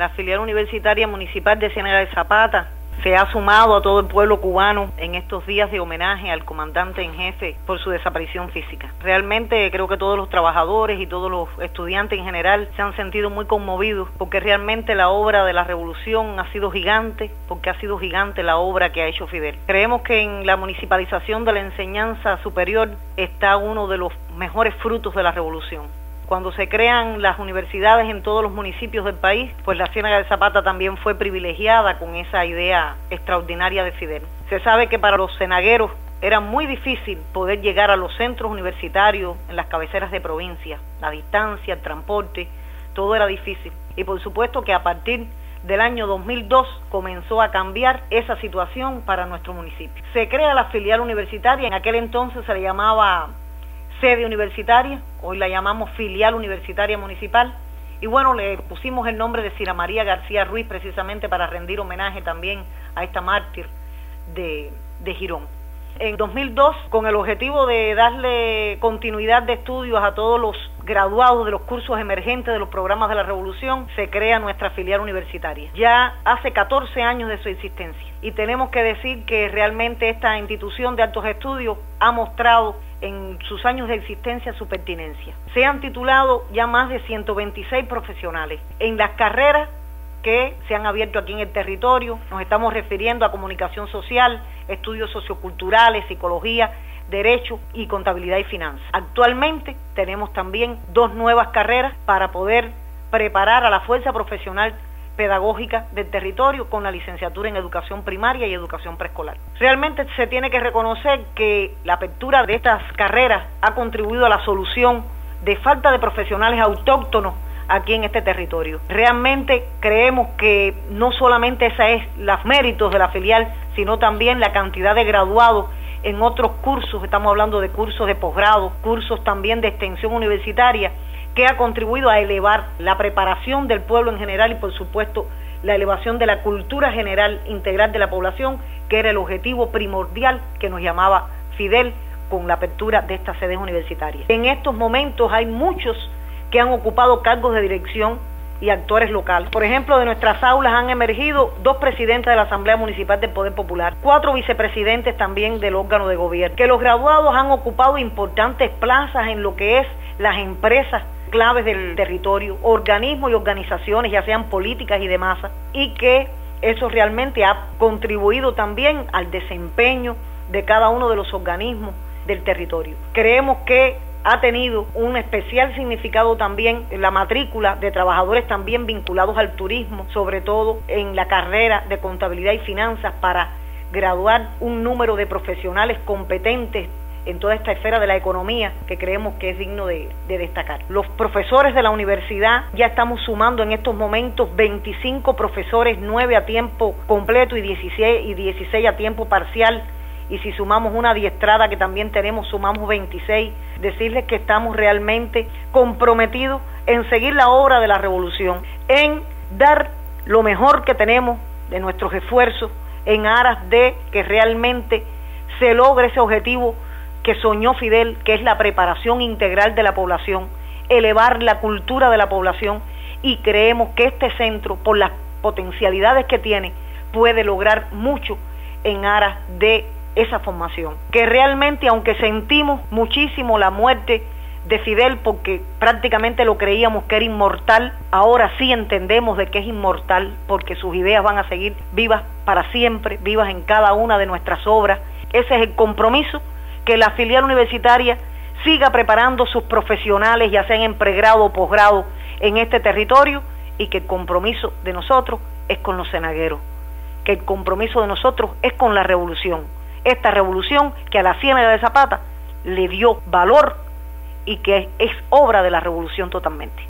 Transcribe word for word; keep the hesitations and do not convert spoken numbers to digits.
La filial universitaria municipal de Ciénaga de Zapata se ha sumado a todo el pueblo cubano en estos días de homenaje al comandante en jefe por su desaparición física. Realmente creo que todos los trabajadores y todos los estudiantes en general se han sentido muy conmovidos porque realmente la obra de la revolución ha sido gigante, porque ha sido gigante la obra que ha hecho Fidel. Creemos que en la municipalización de la enseñanza superior está uno de los mejores frutos de la revolución. Cuando se crean las universidades en todos los municipios del país, pues la Ciénaga de Zapata también fue privilegiada con esa idea extraordinaria de Fidel. Se sabe que para los cenagueros era muy difícil poder llegar a los centros universitarios en las cabeceras de provincia. La distancia, el transporte, todo era difícil. Y por supuesto que a partir del año dos mil dos comenzó a cambiar esa situación para nuestro municipio. Se crea la filial universitaria, en aquel entonces se le llamaba sede universitaria, hoy la llamamos filial universitaria municipal, y bueno, le pusimos el nombre de Cira María García Ruiz precisamente para rendir homenaje también a esta mártir de, de Girón. En dos mil dos, con el objetivo de darle continuidad de estudios a todos los graduados de los cursos emergentes de los programas de la Revolución, se crea nuestra filial universitaria. Ya hace catorce años de su existencia, y tenemos que decir que realmente esta institución de altos estudios ha mostrado en sus años de existencia su pertinencia. Se han titulado ya más de ciento veintiséis profesionales en las carreras que se han abierto aquí en el territorio. Nos estamos refiriendo a comunicación social, estudios socioculturales, psicología, derecho y contabilidad y finanzas. Actualmente tenemos también dos nuevas carreras para poder preparar a la fuerza profesional pedagógica del territorio con la licenciatura en educación primaria y educación preescolar. Realmente se tiene que reconocer que la apertura de estas carreras ha contribuido a la solución de falta de profesionales autóctonos aquí en este territorio. Realmente creemos que no solamente esa es los méritos de la filial, sino también la cantidad de graduados en otros cursos, estamos hablando de cursos de posgrado, cursos también de extensión universitaria, que ha contribuido a elevar la preparación del pueblo en general y por supuesto la elevación de la cultura general integral de la población, que era el objetivo primordial que nos llamaba Fidel con la apertura de estas sedes universitarias. En estos momentos hay muchos que han ocupado cargos de dirección y actores locales. Por ejemplo, de nuestras aulas han emergido dos presidentes de la Asamblea Municipal del Poder Popular, cuatro vicepresidentes también del órgano de gobierno, que los graduados han ocupado importantes plazas en lo que es las empresas claves del territorio, organismos y organizaciones, ya sean políticas y de masa, y que eso realmente ha contribuido también al desempeño de cada uno de los organismos del territorio. Creemos que ha tenido un especial significado también en la matrícula de trabajadores también vinculados al turismo, sobre todo en la carrera de contabilidad y finanzas, para graduar un número de profesionales competentes en toda esta esfera de la economía que creemos que es digno de, de destacar. Los profesores de la universidad, ya estamos sumando en estos momentos veinticinco profesores, nueve a tiempo completo y dieciséis, y dieciséis a tiempo parcial, y si sumamos una adiestrada que también tenemos, sumamos veintiséis. Decirles que estamos realmente comprometidos en seguir la obra de la revolución, en dar lo mejor que tenemos de nuestros esfuerzos en aras de que realmente se logre ese objetivo que soñó Fidel, que es la preparación integral de la población, elevar la cultura de la población, y creemos que este centro, por las potencialidades que tiene, puede lograr mucho en aras de esa formación. Que realmente, aunque sentimos muchísimo la muerte de Fidel, porque prácticamente lo creíamos que era inmortal, ahora sí entendemos de que es inmortal, porque sus ideas van a seguir vivas para siempre, vivas en cada una de nuestras obras. Ese es el compromiso, que la filial universitaria siga preparando sus profesionales, ya sean en pregrado o posgrado, en este territorio, y que el compromiso de nosotros es con los cenagueros, que el compromiso de nosotros es con la revolución, esta revolución que a la Ciénaga de Zapata le dio valor y que es obra de la revolución totalmente.